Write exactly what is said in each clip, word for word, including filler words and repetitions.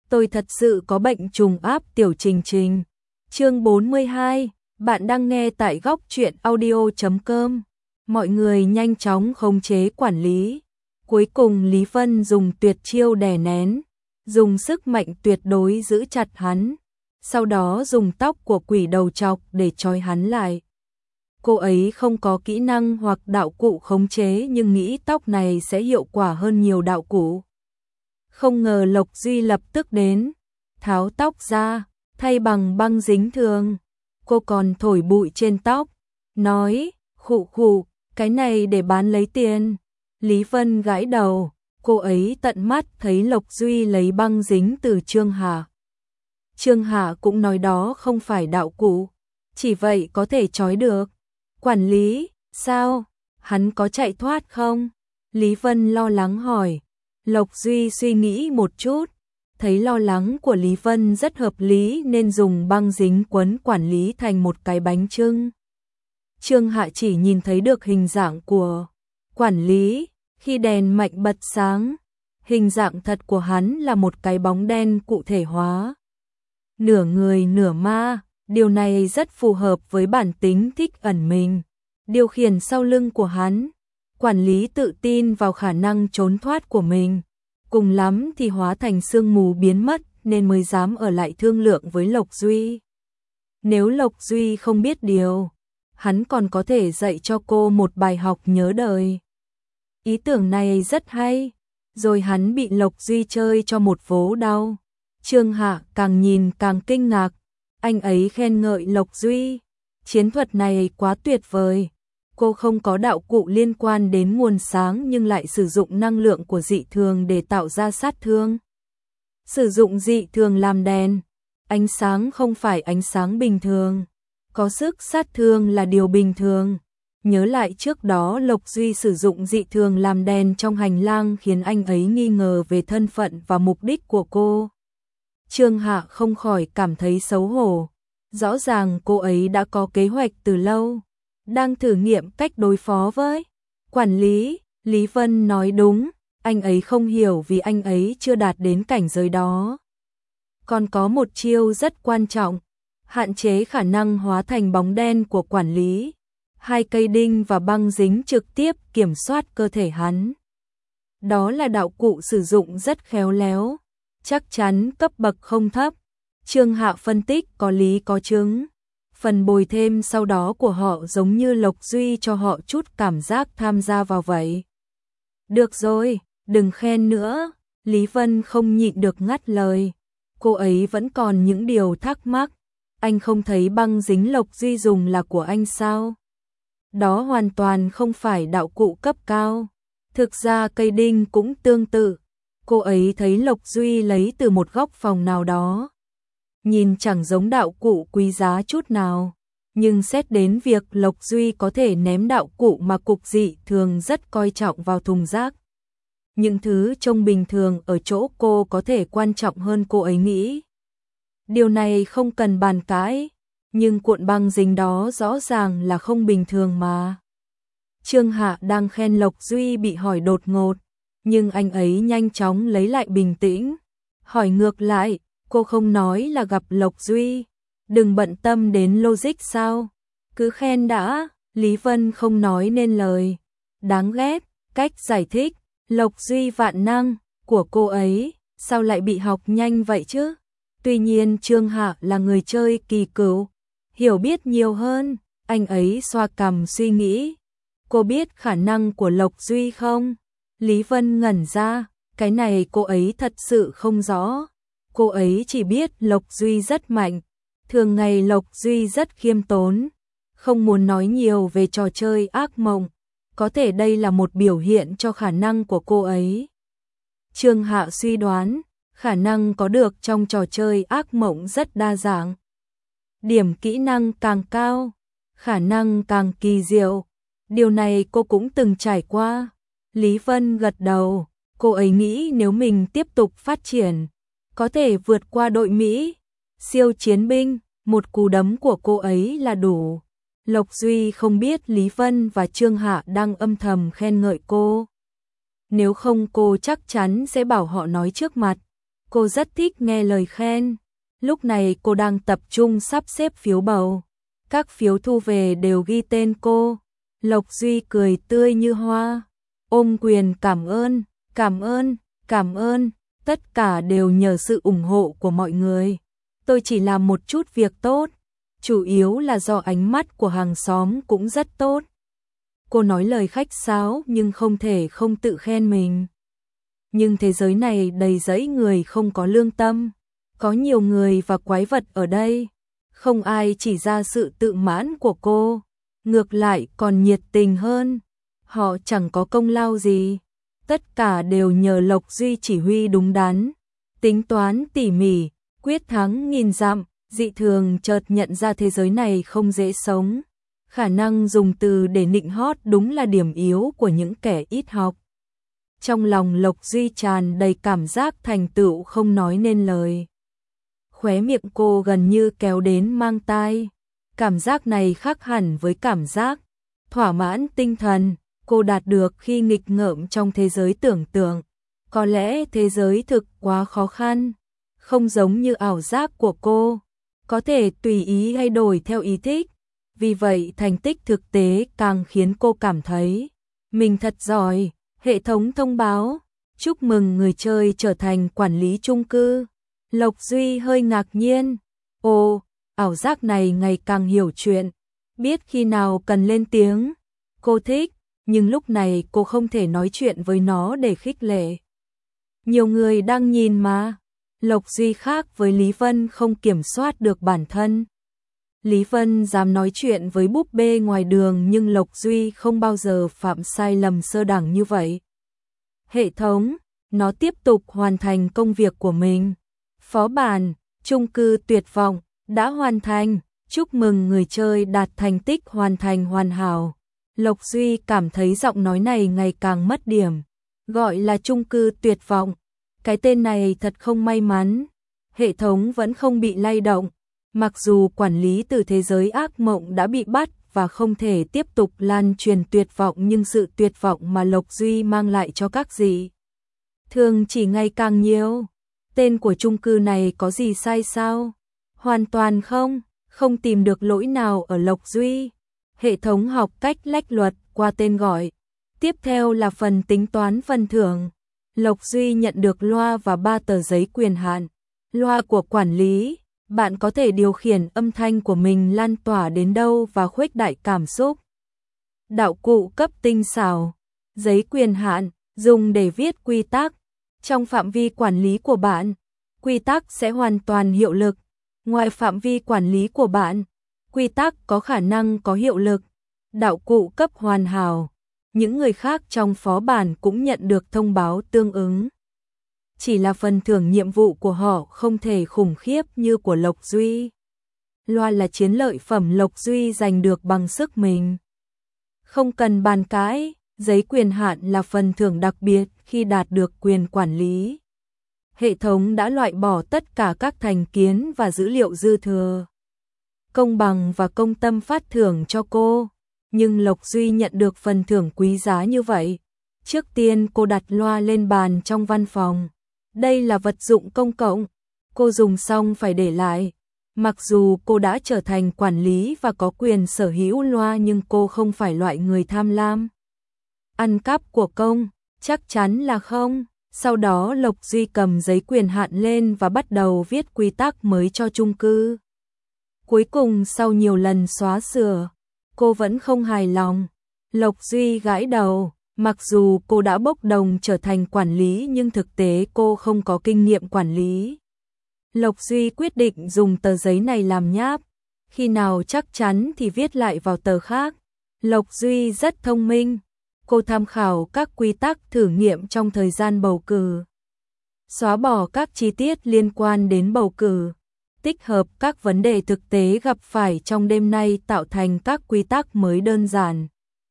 tôi thật sự có bệnh trùng áp tiểu trình trình. Chương bốn mươi hai, bạn đang nghe tại góc truyện audio chấm com. Mọi người nhanh chóng khống chế quản lý. Cuối cùng Lý Vân dùng tuyệt chiêu đè nén, dùng sức mạnh tuyệt đối giữ chặt hắn, sau đó dùng tóc của quỷ đầu trọc để trói hắn lại. Cô ấy không có kỹ năng hoặc đạo cụ khống chế nhưng nghĩ tóc này sẽ hiệu quả hơn nhiều đạo cụ. Không ngờ Lộc Duy lập tức đến, tháo tóc ra, thay bằng băng dính thường. Cô còn thổi bụi trên tóc, nói, khụ khụ, cái này để bán lấy tiền. Lý Vân gãi đầu, cô ấy tận mắt thấy Lộc Duy lấy băng dính từ Trương Hạ. Trương Hạ cũng nói đó không phải đạo cụ, chỉ vậy có thể trói được. Quản lý, sao? Hắn có chạy thoát không? Lý Vân lo lắng hỏi. Lộc Duy suy nghĩ một chút, thấy lo lắng của Lý Vân rất hợp lý nên dùng băng dính quấn quản lý thành một cái bánh chưng. Trương Hạ chỉ nhìn thấy được hình dạng của quản lý, khi đèn mạnh bật sáng, hình dạng thật của hắn là một cái bóng đen cụ thể hóa. Nửa người nửa ma, điều này rất phù hợp với bản tính thích ẩn mình. Điều khiển sau lưng của hắn, quản lý tự tin vào khả năng trốn thoát của mình, cùng lắm thì hóa thành sương mù biến mất nên mới dám ở lại thương lượng với Lộc Duy. Nếu Lộc Duy không biết điều, hắn còn có thể dạy cho cô một bài học nhớ đời. Ý tưởng này rất hay, rồi hắn bị Lộc Duy chơi cho một vố đau. Trương Hạ càng nhìn càng kinh ngạc, anh ấy khen ngợi Lộc Duy, chiến thuật này quá tuyệt vời. Cô không có đạo cụ liên quan đến nguồn sáng nhưng lại sử dụng năng lượng của dị thường để tạo ra sát thương. Sử dụng dị thường làm đèn, ánh sáng không phải ánh sáng bình thường, có sức sát thương là điều bình thường. Nhớ lại trước đó Lộc Duy sử dụng dị thường làm đèn trong hành lang khiến anh ấy nghi ngờ về thân phận và mục đích của cô. Trương Hạ không khỏi cảm thấy xấu hổ, rõ ràng cô ấy đã có kế hoạch từ lâu, đang thử nghiệm cách đối phó với quản lý. Lý Vân nói đúng, anh ấy không hiểu vì anh ấy chưa đạt đến cảnh giới đó. Còn có một chiêu rất quan trọng, hạn chế khả năng hóa thành bóng đen của quản lý. Hai cây đinh và băng dính trực tiếp kiểm soát cơ thể hắn. Đó là đạo cụ sử dụng rất khéo léo, chắc chắn cấp bậc không thấp. Trương Hạ phân tích có lý có chứng. Phần bồi thêm sau đó của họ giống như Lộc Duy cho họ chút cảm giác tham gia vào vậy. Được rồi, đừng khen nữa. Lý Vân không nhịn được ngắt lời. Cô ấy vẫn còn những điều thắc mắc. Anh không thấy băng dính Lộc Duy dùng là của anh sao? Đó hoàn toàn không phải đạo cụ cấp cao. Thực ra cây đinh cũng tương tự. Cô ấy thấy Lộc Duy lấy từ một góc phòng nào đó. Nhìn chẳng giống đạo cụ quý giá chút nào. Nhưng xét đến việc Lộc Duy có thể ném đạo cụ mà cục dị thường rất coi trọng vào thùng rác. Những thứ trông bình thường ở chỗ cô có thể quan trọng hơn cô ấy nghĩ. Điều này không cần bàn cãi. Nhưng cuộn băng dính đó rõ ràng là không bình thường mà. Trương Hạ đang khen Lộc Duy bị hỏi đột ngột, nhưng anh ấy nhanh chóng lấy lại bình tĩnh. Hỏi ngược lại, cô không nói là gặp Lộc Duy, đừng bận tâm đến logic sao? Cứ khen đã. Lý Vân không nói nên lời. Đáng ghét, cách giải thích, Lộc Duy vạn năng của cô ấy, sao lại bị học nhanh vậy chứ? Tuy nhiên Trương Hạ là người chơi kỳ cựu, hiểu biết nhiều hơn, anh ấy xoa cằm suy nghĩ. Cô biết khả năng của Lộc Duy không? Lý Vân ngẩn ra, cái này cô ấy thật sự không rõ. Cô ấy chỉ biết Lộc Duy rất mạnh, thường ngày Lộc Duy rất khiêm tốn, không muốn nói nhiều về trò chơi ác mộng. Có thể đây là một biểu hiện cho khả năng của cô ấy. Trương Hạ suy đoán, khả năng có được trong trò chơi ác mộng rất đa dạng. Điểm kỹ năng càng cao, khả năng càng kỳ diệu. Điều này cô cũng từng trải qua. Lý Vân gật đầu, cô ấy nghĩ nếu mình tiếp tục phát triển, có thể vượt qua đội Mỹ, siêu chiến binh, một cú đấm của cô ấy là đủ. Lộc Duy không biết Lý Vân và Trương Hạ đang âm thầm khen ngợi cô. Nếu không cô chắc chắn sẽ bảo họ nói trước mặt. Cô rất thích nghe lời khen. Lúc này cô đang tập trung sắp xếp phiếu bầu. Các phiếu thu về đều ghi tên cô. Lộc Duy cười tươi như hoa. Ôm quyền cảm ơn, cảm ơn, cảm ơn. Tất cả đều nhờ sự ủng hộ của mọi người. Tôi chỉ làm một chút việc tốt. Chủ yếu là do ánh mắt của hàng xóm cũng rất tốt. Cô nói lời khách sáo nhưng không thể không tự khen mình. Nhưng thế giới này đầy rẫy người không có lương tâm. Có nhiều người và quái vật ở đây. Không ai chỉ ra sự tự mãn của cô. Ngược lại còn nhiệt tình hơn. Họ chẳng có công lao gì. Tất cả đều nhờ Lộc Duy chỉ huy đúng đắn. Tính toán tỉ mỉ, quyết thắng nghìn dặm. Dị thường chợt nhận ra thế giới này không dễ sống. Khả năng dùng từ để nịnh hót đúng là điểm yếu của những kẻ ít học. Trong lòng Lộc Duy tràn đầy cảm giác thành tựu không nói nên lời. Khóe miệng cô gần như kéo đến mang tai. Cảm giác này khác hẳn với cảm giác thỏa mãn tinh thần cô đạt được khi nghịch ngợm trong thế giới tưởng tượng. Có lẽ thế giới thực quá khó khăn, không giống như ảo giác của cô, có thể tùy ý thay đổi theo ý thích. Vì vậy thành tích thực tế càng khiến cô cảm thấy mình thật giỏi. Hệ thống thông báo, chúc mừng người chơi trở thành quản lý chung cư. Lộc Duy hơi ngạc nhiên. Ồ, ảo giác này ngày càng hiểu chuyện, biết khi nào cần lên tiếng. Cô thích, nhưng lúc này cô không thể nói chuyện với nó để khích lệ. Nhiều người đang nhìn mà. Lộc Duy khác với Lý Vân không kiểm soát được bản thân. Lý Vân dám nói chuyện với búp bê ngoài đường nhưng Lộc Duy không bao giờ phạm sai lầm sơ đẳng như vậy. Hệ thống, nó tiếp tục hoàn thành công việc của mình. Phó bản, chung cư tuyệt vọng, đã hoàn thành, chúc mừng người chơi đạt thành tích hoàn thành hoàn hảo. Lộc Duy cảm thấy giọng nói này ngày càng mất điểm. Gọi là chung cư tuyệt vọng. Cái tên này thật không may mắn. Hệ thống vẫn không bị lay động. Mặc dù quản lý từ thế giới ác mộng đã bị bắt và không thể tiếp tục lan truyền tuyệt vọng nhưng sự tuyệt vọng mà Lộc Duy mang lại cho các dị thường chỉ ngày càng nhiều. Tên của chung cư này có gì sai sao? Hoàn toàn không, không tìm được lỗi nào ở Lộc Duy. Hệ thống học cách lách luật qua tên gọi. Tiếp theo là phần tính toán phần thưởng. Lộc Duy nhận được loa và ba tờ giấy quyền hạn. Loa của quản lý, bạn có thể điều khiển âm thanh của mình lan tỏa đến đâu và khuếch đại cảm xúc. Đạo cụ cấp tinh xảo. Giấy quyền hạn, dùng để viết quy tắc. Trong phạm vi quản lý của bạn, quy tắc sẽ hoàn toàn hiệu lực. Ngoài phạm vi quản lý của bạn, quy tắc có khả năng có hiệu lực. Đạo cụ cấp hoàn hảo. Những người khác trong phó bản cũng nhận được thông báo tương ứng. Chỉ là phần thưởng nhiệm vụ của họ không thể khủng khiếp như của Lộc Duy. Loa là chiến lợi phẩm Lộc Duy giành được bằng sức mình. Không cần bàn cãi, giấy quyền hạn là phần thưởng đặc biệt khi đạt được quyền quản lý. Hệ thống đã loại bỏ tất cả các thành kiến và dữ liệu dư thừa. Công bằng và công tâm phát thưởng cho cô. Nhưng Lộc Duy nhận được phần thưởng quý giá như vậy. Trước tiên cô đặt loa lên bàn trong văn phòng. Đây là vật dụng công cộng. Cô dùng xong phải để lại. Mặc dù cô đã trở thành quản lý và có quyền sở hữu loa nhưng cô không phải loại người tham lam. Ăn cắp của công, chắc chắn là không. Sau đó Lộc Duy cầm giấy quyền hạn lên và bắt đầu viết quy tắc mới cho chung cư. Cuối cùng sau nhiều lần xóa sửa, cô vẫn không hài lòng. Lộc Duy gãi đầu, mặc dù cô đã bốc đồng trở thành quản lý nhưng thực tế cô không có kinh nghiệm quản lý. Lộc Duy quyết định dùng tờ giấy này làm nháp, khi nào chắc chắn thì viết lại vào tờ khác. Lộc Duy rất thông minh, cô tham khảo các quy tắc thử nghiệm trong thời gian bầu cử. Xóa bỏ các chi tiết liên quan đến bầu cử. Tích hợp các vấn đề thực tế gặp phải trong đêm nay tạo thành các quy tắc mới đơn giản.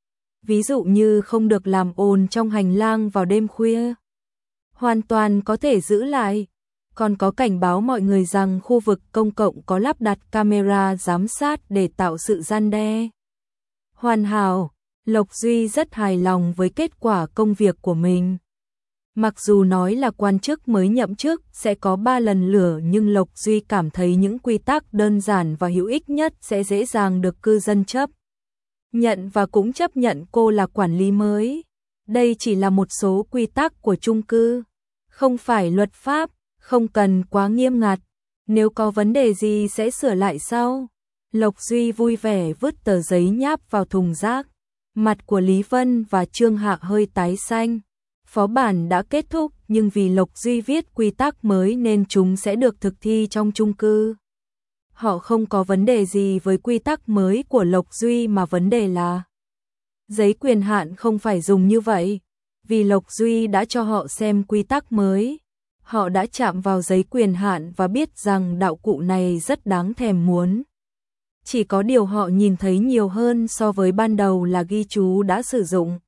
Ví dụ như không được làm ồn trong hành lang vào đêm khuya. Hoàn toàn có thể giữ lại. Còn có cảnh báo mọi người rằng khu vực công cộng có lắp đặt camera giám sát để tạo sự răn đe. Hoàn hảo, Lộc Duy rất hài lòng với kết quả công việc của mình. Mặc dù nói là quan chức mới nhậm chức sẽ có ba lần lửa, nhưng Lộc Duy cảm thấy những quy tắc đơn giản và hữu ích nhất sẽ dễ dàng được cư dân chấp nhận, và cũng chấp nhận cô là quản lý mới. Đây chỉ là một số quy tắc của chung cư, không phải luật pháp, không cần quá nghiêm ngặt. Nếu có vấn đề gì sẽ sửa lại sau. Lộc Duy vui vẻ vứt tờ giấy nháp vào thùng rác. Mặt của Lý Vân và Trương Hạ hơi tái xanh. Phó bản đã kết thúc, nhưng vì Lộc Duy viết quy tắc mới nên chúng sẽ được thực thi trong chung cư. Họ không có vấn đề gì với quy tắc mới của Lộc Duy, mà vấn đề là giấy quyền hạn không phải dùng như vậy. Vì Lộc Duy đã cho họ xem quy tắc mới, họ đã chạm vào giấy quyền hạn và biết rằng đạo cụ này rất đáng thèm muốn. Chỉ có điều họ nhìn thấy nhiều hơn so với ban đầu là ghi chú đã sử dụng.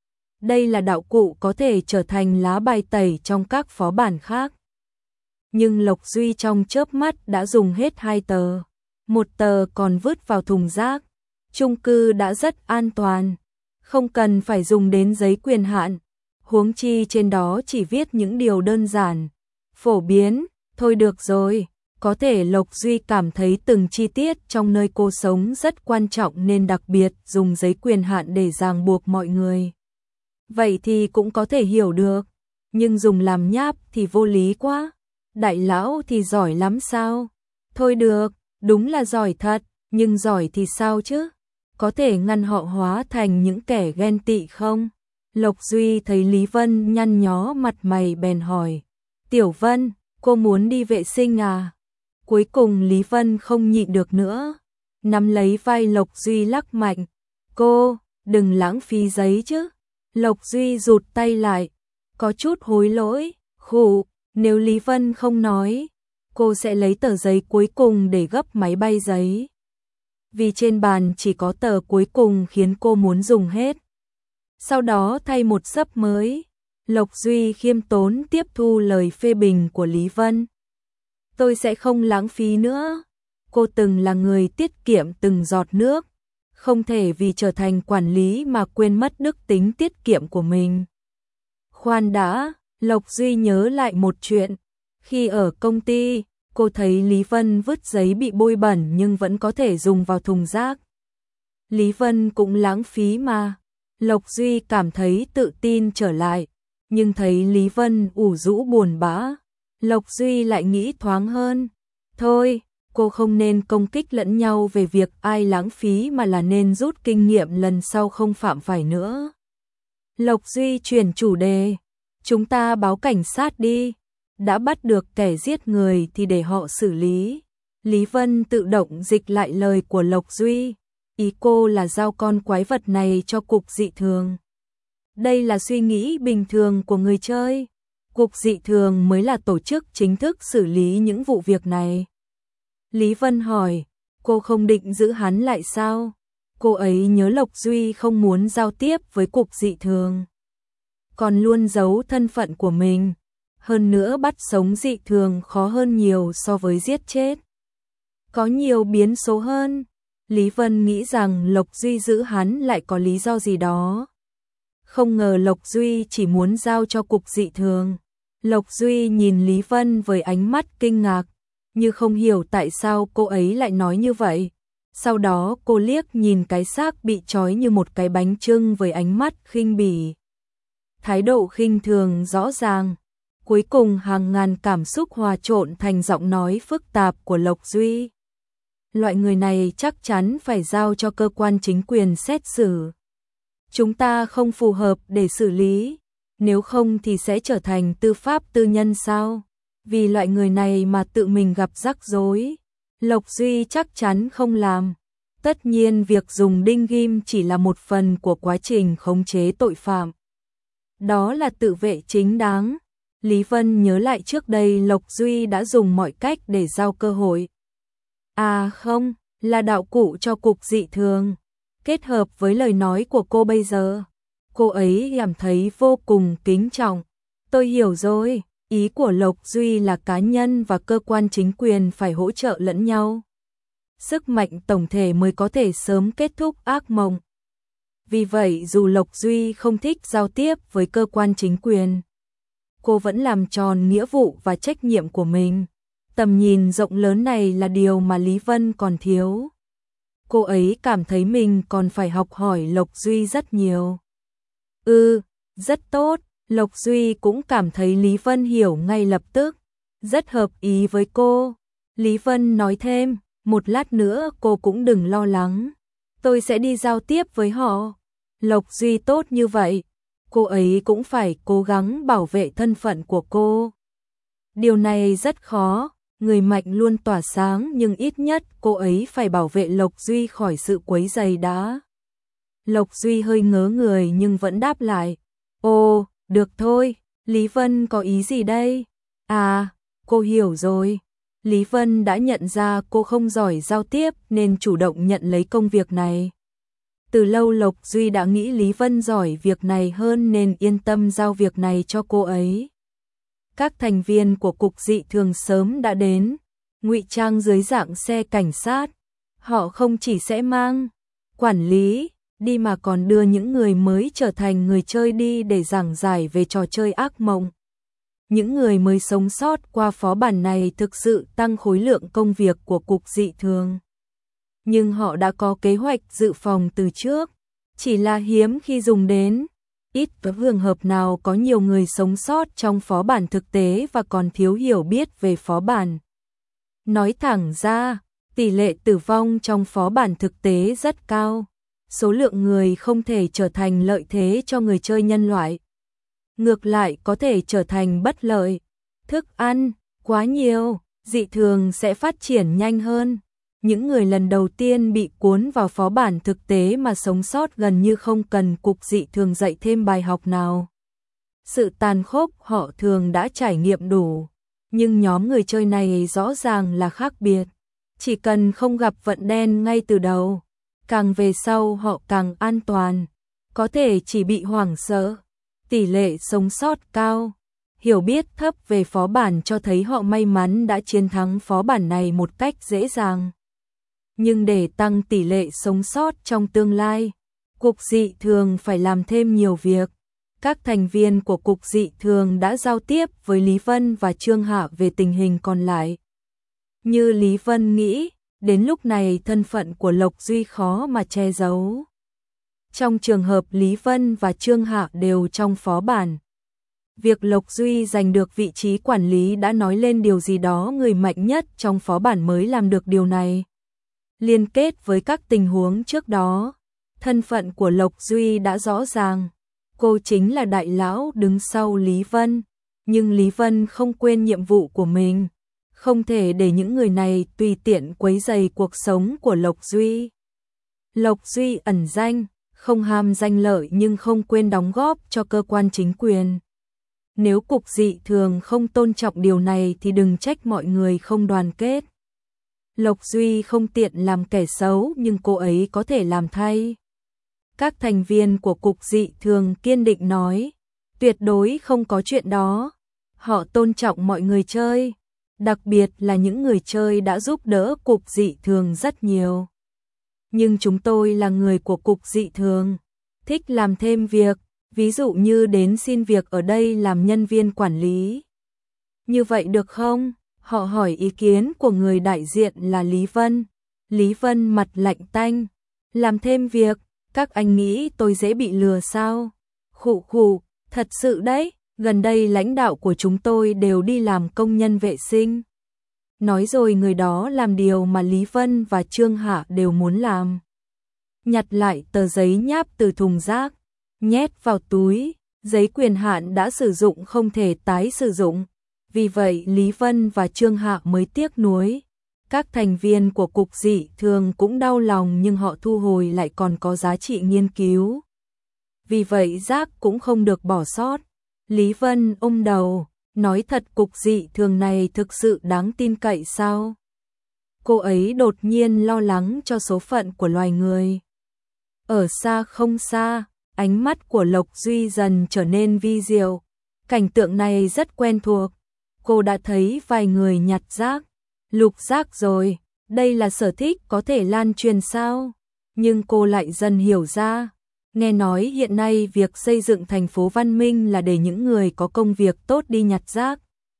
Đây là đạo cụ có thể trở thành lá bài tẩy trong các phó bản khác. Nhưng Lộc Duy trong chớp mắt đã dùng hết hai tờ. Một tờ còn vứt vào thùng rác. Chung cư đã rất an toàn, không cần phải dùng đến giấy quyền hạn. Huống chi trên đó chỉ viết những điều đơn giản, phổ biến. Thôi được rồi, có thể Lộc Duy cảm thấy từng chi tiết trong nơi cô sống rất quan trọng nên đặc biệt dùng giấy quyền hạn để ràng buộc mọi người. Vậy thì cũng có thể hiểu được, nhưng dùng làm nháp thì vô lý quá. Đại lão thì giỏi lắm sao? Thôi được, đúng là giỏi thật, nhưng giỏi thì sao chứ? Có thể ngăn họ hóa thành những kẻ ghen tị không? Lộc Duy thấy Lý Vân nhăn nhó mặt mày bèn hỏi. Tiểu Vân, cô muốn đi vệ sinh à? Cuối cùng Lý Vân không nhịn được nữa, nắm lấy vai Lộc Duy lắc mạnh. Cô, đừng lãng phí giấy chứ. Lộc Duy rụt tay lại, có chút hối lỗi, khụ, nếu Lý Vân không nói, cô sẽ lấy tờ giấy cuối cùng để gấp máy bay giấy. Vì trên bàn chỉ có tờ cuối cùng khiến cô muốn dùng hết. Sau đó thay một xấp mới. Lộc Duy khiêm tốn tiếp thu lời phê bình của Lý Vân. Tôi sẽ không lãng phí nữa. Cô từng là người tiết kiệm từng giọt nước, không thể vì trở thành quản lý mà quên mất đức tính tiết kiệm của mình. Khoan đã, Lộc Duy nhớ lại một chuyện. Khi ở công ty, cô thấy Lý Vân vứt giấy bị bôi bẩn nhưng vẫn có thể dùng vào thùng rác. Lý Vân cũng lãng phí mà. Lộc Duy cảm thấy tự tin trở lại, nhưng thấy Lý Vân ủ rũ buồn bã, Lộc Duy lại nghĩ thoáng hơn. Thôi, cô không nên công kích lẫn nhau về việc ai lãng phí mà là nên rút kinh nghiệm lần sau không phạm phải nữa. Lộc Duy chuyển chủ đề. Chúng ta báo cảnh sát đi. Đã bắt được kẻ giết người thì để họ xử lý. Lý Vân tự động dịch lại lời của Lộc Duy. Ý cô là giao con quái vật này cho cục dị thường. Đây là suy nghĩ bình thường của người chơi. Cục dị thường mới là tổ chức chính thức xử lý những vụ việc này. Lý Vân hỏi, cô không định giữ hắn lại sao? Cô ấy nhớ Lộc Duy không muốn giao tiếp với cục dị thường, còn luôn giấu thân phận của mình. Hơn nữa bắt sống dị thường khó hơn nhiều so với giết chết. Có nhiều biến số hơn. Lý Vân nghĩ rằng Lộc Duy giữ hắn lại có lý do gì đó. Không ngờ Lộc Duy chỉ muốn giao cho cục dị thường. Lộc Duy nhìn Lý Vân với ánh mắt kinh ngạc, như không hiểu tại sao cô ấy lại nói như vậy. Sau đó cô liếc nhìn cái xác bị trói như một cái bánh chưng với ánh mắt khinh bỉ. Thái độ khinh thường rõ ràng. Cuối cùng hàng ngàn cảm xúc hòa trộn thành giọng nói phức tạp của Lộc Duy. Loại người này chắc chắn phải giao cho cơ quan chính quyền xét xử. Chúng ta không phù hợp để xử lý, nếu không thì sẽ trở thành tư pháp tư nhân sao? Vì loại người này mà tự mình gặp rắc rối, Lộc Duy chắc chắn không làm. Tất nhiên việc dùng đinh ghim chỉ là một phần của quá trình khống chế tội phạm. Đó là tự vệ chính đáng. Lý Vân nhớ lại trước đây Lộc Duy đã dùng mọi cách để giao cơ hội. À không, là đạo cụ cho cục dị thường. Kết hợp với lời nói của cô bây giờ, cô ấy cảm thấy vô cùng kính trọng. Tôi hiểu rồi, ý của Lộc Duy là cá nhân và cơ quan chính quyền phải hỗ trợ lẫn nhau. Sức mạnh tổng thể mới có thể sớm kết thúc ác mộng. Vì vậy dù Lộc Duy không thích giao tiếp với cơ quan chính quyền, cô vẫn làm tròn nghĩa vụ và trách nhiệm của mình. Tầm nhìn rộng lớn này là điều mà Lý Vân còn thiếu. Cô ấy cảm thấy mình còn phải học hỏi Lộc Duy rất nhiều. Ừ, rất tốt, Lộc Duy cũng cảm thấy Lý Vân hiểu ngay lập tức, rất hợp ý với cô. Lý Vân nói thêm, một lát nữa cô cũng đừng lo lắng, tôi sẽ đi giao tiếp với họ. Lộc Duy tốt như vậy, cô ấy cũng phải cố gắng bảo vệ thân phận của cô. Điều này rất khó, người mạnh luôn tỏa sáng nhưng ít nhất cô ấy phải bảo vệ Lộc Duy khỏi sự quấy rầy đã. Lộc Duy hơi ngớ người nhưng vẫn đáp lại, ồ, được thôi, Lý Vân có ý gì đây? À, cô hiểu rồi. Lý Vân đã nhận ra cô không giỏi giao tiếp nên chủ động nhận lấy công việc này. Từ lâu Lộc Duy đã nghĩ Lý Vân giỏi việc này hơn nên yên tâm giao việc này cho cô ấy. Các thành viên của cục dị thường sớm đã đến, ngụy trang dưới dạng xe cảnh sát. Họ không chỉ sẽ mang quản lý đi mà còn đưa những người mới trở thành người chơi đi để giảng giải về trò chơi ác mộng. Những người mới sống sót qua phó bản này thực sự tăng khối lượng công việc của cục dị thường. Nhưng họ đã có kế hoạch dự phòng từ trước, chỉ là hiếm khi dùng đến. Ít có trường hợp nào có nhiều người sống sót trong phó bản thực tế và còn thiếu hiểu biết về phó bản. Nói thẳng ra, tỷ lệ tử vong trong phó bản thực tế rất cao. Số lượng người không thể trở thành lợi thế cho người chơi nhân loại. Ngược lại có thể trở thành bất lợi. Thức ăn quá nhiều, dị thường sẽ phát triển nhanh hơn. Những người lần đầu tiên bị cuốn vào phó bản thực tế mà sống sót gần như không cần cục dị thường dạy thêm bài học nào. Sự tàn khốc họ thường đã trải nghiệm đủ, nhưng nhóm người chơi này rõ ràng là khác biệt. Chỉ cần không gặp vận đen ngay từ đầu, càng về sau họ càng an toàn, có thể chỉ bị hoảng sợ. Tỷ lệ sống sót cao, hiểu biết thấp về phó bản cho thấy họ may mắn đã chiến thắng phó bản này một cách dễ dàng. Nhưng để tăng tỷ lệ sống sót trong tương lai, cục dị thường phải làm thêm nhiều việc. Các thành viên của cục dị thường đã giao tiếp với Lý Vân và Trương Hạ về tình hình còn lại. Như Lý Vân nghĩ, đến lúc này thân phận của Lộc Duy khó mà che giấu. Trong trường hợp Lý Vân và Trương Hạ đều trong phó bản, việc Lộc Duy giành được vị trí quản lý đã nói lên điều gì đó người mạnh nhất trong phó bản mới làm được điều này. Liên kết với các tình huống trước đó, thân phận của Lộc Duy đã rõ ràng. Cô chính là đại lão đứng sau Lý Vân, nhưng Lý Vân không quên nhiệm vụ của mình, không thể để những người này tùy tiện quấy rầy cuộc sống của Lộc Duy. Lộc Duy ẩn danh, không ham danh lợi nhưng không quên đóng góp cho cơ quan chính quyền. Nếu cục dị thường không tôn trọng điều này thì đừng trách mọi người không đoàn kết. Lộc Duy không tiện làm kẻ xấu nhưng cô ấy có thể làm thay. Các thành viên của cục dị thường kiên định nói, tuyệt đối không có chuyện đó. Họ tôn trọng mọi người chơi, đặc biệt là những người chơi đã giúp đỡ cục dị thường rất nhiều. Nhưng chúng tôi là người của cục dị thường, thích làm thêm việc, ví dụ như đến xin việc ở đây làm nhân viên quản lý. Như vậy được không? Họ hỏi ý kiến của người đại diện là Lý Vân. Lý Vân mặt lạnh tanh, làm thêm việc, các anh nghĩ tôi dễ bị lừa sao? Khụ khụ, thật sự đấy, gần đây lãnh đạo của chúng tôi đều đi làm công nhân vệ sinh. Nói rồi người đó làm điều mà Lý Vân và Trương Hạ đều muốn làm. Nhặt lại tờ giấy nháp từ thùng rác, nhét vào túi, giấy quyền hạn đã sử dụng không thể tái sử dụng. Vì vậy Lý Vân và Trương Hạ mới tiếc nuối. Các thành viên của cục dị thường cũng đau lòng nhưng họ thu hồi lại còn có giá trị nghiên cứu. Vì vậy rác cũng không được bỏ sót. Lý Vân ôm đầu, nói thật cục dị thường này thực sự đáng tin cậy sao? Cô ấy đột nhiên lo lắng cho số phận của loài người. Ở xa không xa, ánh mắt của Lộc Duy dần trở nên vi diệu. Cảnh tượng này rất quen thuộc. Cô đã thấy vài người nhặt rác, lục rác rồi, đây là sở thích có thể lan truyền sao? Nhưng cô lại dần hiểu ra, Nghe nói hiện nay việc xây dựng thành phố văn minh là để những người có công việc tốt đi nhặt rác.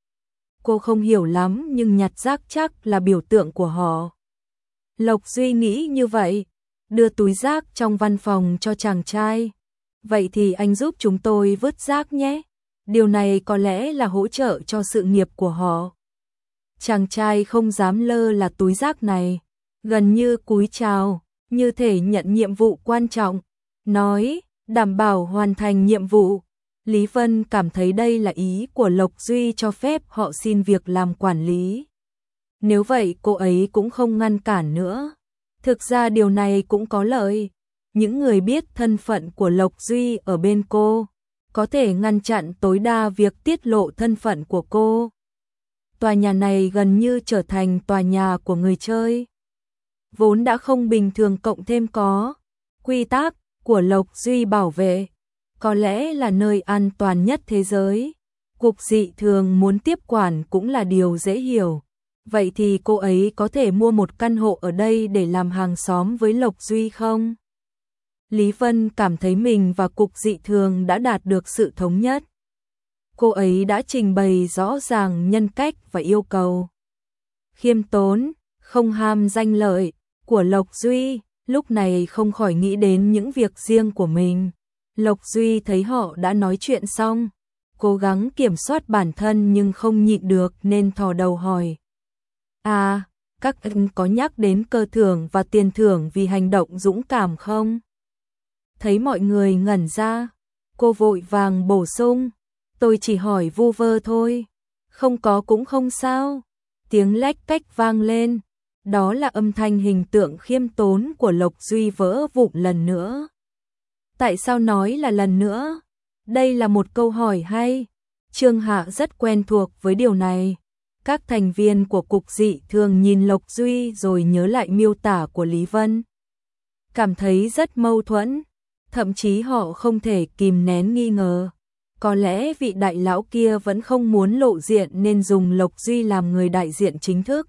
Cô không hiểu lắm nhưng nhặt rác chắc là biểu tượng của họ. Lộc Duy nghĩ như vậy, đưa túi rác trong văn phòng cho chàng trai. Vậy thì anh giúp chúng tôi vứt rác nhé. Điều này có lẽ là hỗ trợ cho sự nghiệp của họ. Chàng trai không dám lơ là túi rác này, gần như cúi chào, như thể nhận nhiệm vụ quan trọng, nói, đảm bảo hoàn thành nhiệm vụ. Lý Vân cảm thấy đây là ý của Lộc Duy cho phép họ xin việc làm quản lý. Nếu vậy cô ấy cũng không ngăn cản nữa. Thực ra điều này cũng có lợi. Những người biết thân phận của Lộc Duy ở bên cô, có thể ngăn chặn tối đa việc tiết lộ thân phận của cô. Tòa nhà này gần như trở thành tòa nhà của người chơi. Vốn đã không bình thường cộng thêm có quy tắc của Lộc Duy bảo vệ, có lẽ là nơi an toàn nhất thế giới. Cục dị thường muốn tiếp quản cũng là điều dễ hiểu. Vậy thì cô ấy có thể mua một căn hộ ở đây để làm hàng xóm với Lộc Duy không? Lý Vân cảm thấy mình và cục dị thường đã đạt được sự thống nhất. Cô ấy đã trình bày rõ ràng nhân cách và yêu cầu khiêm tốn, không ham danh lợi của Lộc Duy, lúc này không khỏi nghĩ đến những việc riêng của mình. Lộc Duy thấy họ đã nói chuyện xong, cố gắng kiểm soát bản thân nhưng không nhịn được nên thò đầu hỏi. À, các anh có nhắc đến cơ thưởng và tiền thưởng vì hành động dũng cảm không? Thấy mọi người ngẩn ra, cô vội vàng bổ sung. Tôi chỉ hỏi vu vơ thôi, không có cũng không sao. Tiếng lách cách vang lên, đó là âm thanh hình tượng khiêm tốn của Lộc Duy vỡ vụn lần nữa. Tại sao nói là lần nữa? Đây là một câu hỏi hay. Trương Hạ rất quen thuộc với điều này. Các thành viên của cục dị thường nhìn Lộc Duy rồi nhớ lại miêu tả của Lý Vân. Cảm thấy rất mâu thuẫn, thậm chí họ không thể kìm nén nghi ngờ. Có lẽ vị đại lão kia vẫn không muốn lộ diện nên dùng Lộc Duy làm người đại diện chính thức.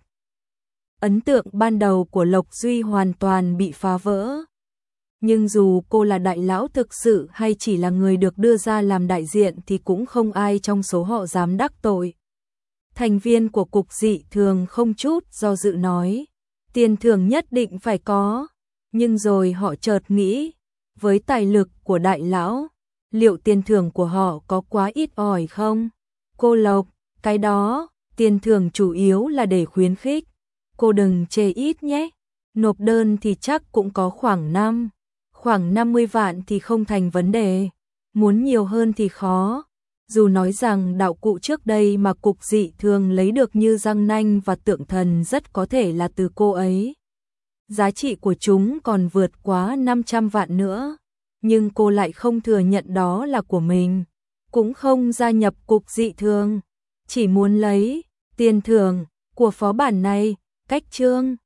Ấn tượng ban đầu của Lộc Duy hoàn toàn bị phá vỡ. Nhưng dù cô là đại lão thực sự hay chỉ là người được đưa ra làm đại diện thì cũng không ai trong số họ dám đắc tội. Thành viên của cục dị thường không chút do dự nói, tiền thưởng nhất định phải có. Nhưng rồi họ chợt nghĩ, với tài lực của đại lão, liệu tiền thưởng của họ có quá ít ỏi không? Cô Lộc, cái đó, tiền thưởng chủ yếu là để khuyến khích. Cô đừng chê ít nhé. Nộp đơn thì chắc cũng có khoảng năm. Khoảng năm mươi vạn thì không thành vấn đề. Muốn nhiều hơn thì khó. Dù nói rằng đạo cụ trước đây mà cục dị thường lấy được như răng nanh và tượng thần rất có thể là từ cô ấy. Giá trị của chúng còn vượt quá năm trăm vạn nữa. Nhưng cô lại không thừa nhận đó là của mình. Cũng không gia nhập cục dị thường. Chỉ muốn lấy tiền thưởng của phó bản này. Cách chương